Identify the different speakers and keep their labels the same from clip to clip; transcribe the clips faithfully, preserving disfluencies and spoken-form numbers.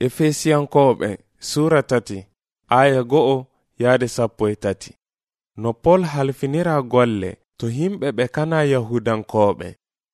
Speaker 1: Efesiyankoɓe Sura tati aya go'o yaade sappo e tati. No Pol halfinira golle to himɓe ɓe kana Yahudankoɓe.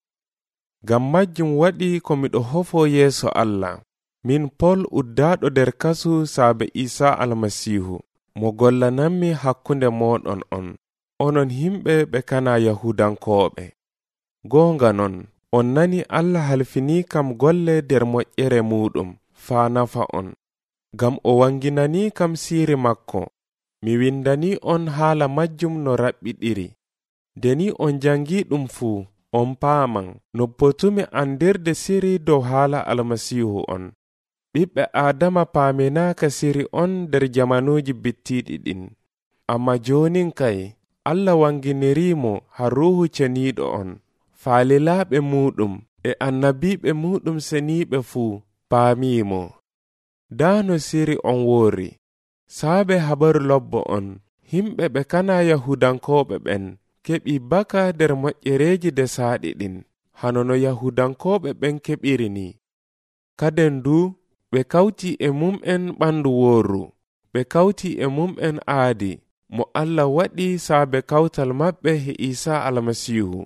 Speaker 1: Ngam majjum waɗi ko miɗo hofo yeeso Allah, min Pol uddaɗo nder kasu saabe Isa almasihu, mo gollanammi hakkunde moɗon on, onon himɓe ɓe kana Yahudankoɓe. Gonga non, on nani Allah halfini kam golle nder moƴƴere muɗum faa nafa on. Ngam o wanginani kam siri makko, mi windani on haala majjum no raɓɓiɗiri. Deni on jangi ɗum fuu, on paaman no potumi andirde siri dow haala almasihu on. Ɓiɓɓe Adama paaminaaka siri on nder jamanuji bittiɗi ɗin. Amma jonin kay, Allah wanginirimo har ruhu ceniɗo on. Faalilaaɓe muɗum e annabiɓe muɗum seniɓe fuu paamimo. Daano siri on wori. Saabe habaru lobbo on, himɓe ɓe kana Yahudankoɓe ɓen keɓi baka nder moƴƴereji desaaɗi ɗin, hano no Yahudankoɓe ɓen keɓiri ni. Kaden du, ɓe kawti e mum'en ɓandu woru, ɓe kawti e mum'en aadi, mo Allah waɗi saabe kawtal maɓɓe he Isa almasihu.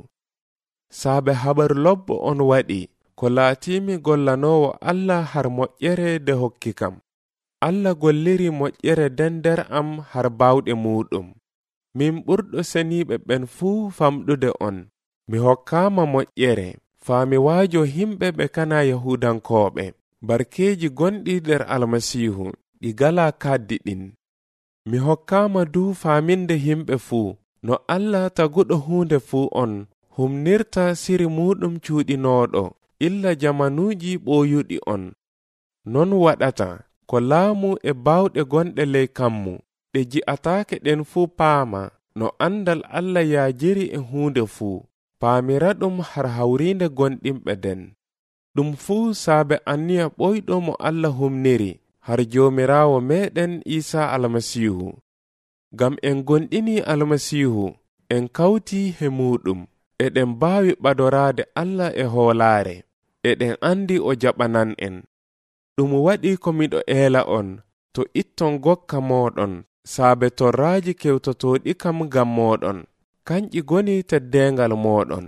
Speaker 1: Saabe habaru lobbo on waɗi, ko laatimi gollanowo Allah har moƴƴere de hokki kam. Allah golliri moƴƴere den nder am har bawɗe muɗum. Min ɓurɗo seniɓe ɓen fuu famɗude on. Mi hokkama moƴƴere, faa mi waajo himɓe ɓe kana Yahudankoɓe, barkeji gonɗi nder almasihu, ɗi gala kaddi ɗin. Mi hokkama du faaminde himɓe fuu, no Allah taguɗo hunde fuu on, humnirta siri muɗum cuuɗinoɗo, illa jamanuji ɓooyuɗi on. Non waɗata, ko laamu e bawɗe gonɗe ley kammu, ɗe ji'ataake ɗen fuu paama, no andal Allah yaajiri e hunde fuu, paamira ɗum har hawrinde gonɗinɓe den. Ɗum fuu saabe anniya ɓoyɗo mo Allah humniri, har joomirawo meɗen Isa almasihu. Ngam en gonɗini almasihu, en kawti he muɗum, eɗen baawi ɓadoraade Allah e hoolaare, eɗen andi o jaɓanan en. Ɗum waɗi ko miɗo eela on, to itton gokka moɗon, saabe torraaji kewtotoɗi kam ngam moɗon, kanƴi goni teddengal moɗon.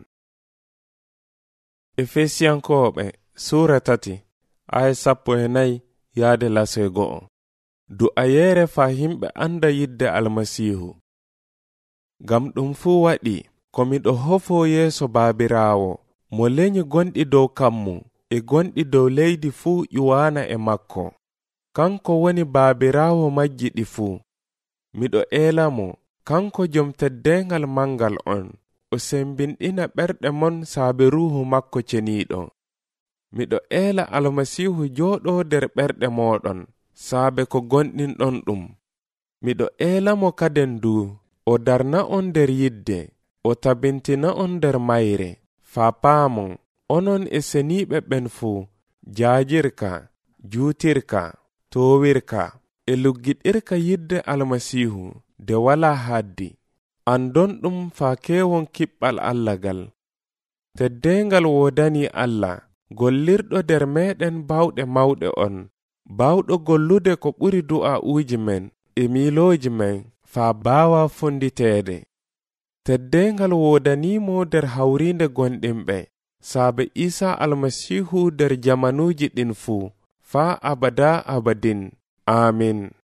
Speaker 1: Efesiyankoɓe Sura tati aya sappo e nayi yaade laso e go'o. Du'ayere faa himɓe anda yidde almasihu. Ngam ɗum fuu waɗi, ko miɗo hofo yeeso baabiraawo, mo lenyi gonɗi dow kammu, e gonɗi dow leydi fuu ƴuwaana e makko. Kanko woni baabiraawo majjiɗi fuu. Miɗo eelamo, kanko jom teddengal mangal on, o sembinɗina ɓerɗe mon saabe ruhu makko ceniɗo. Miɗo eela almasihu jooɗo nder ɓerɗe moɗon, saabe ko gonɗinɗon ɗum. Miɗo eelamo kaden du, o darna on nder yidde, o tabintina on nder mayre, faa paamon, onon e seniɓe ɓen fuu, jaajirka, juutirka, toowirka, e luggiɗirka yidde almasihu, de wala haddi. Andon ɗum faa keewon kiɓɓal Allah gal. Teddengal wodani Allah, gollirɗo nder meɗen bawɗe mawɗe on, bawɗo gollude ko ɓuri du'a'uuji men e miilooji men, faa baawa fonditeede. Teddengal wodanimo nder hawrinde gonɗinɓe, saabe Isa almasihu nder jamanuji ɗin fuu, faa abada abadin. Amin.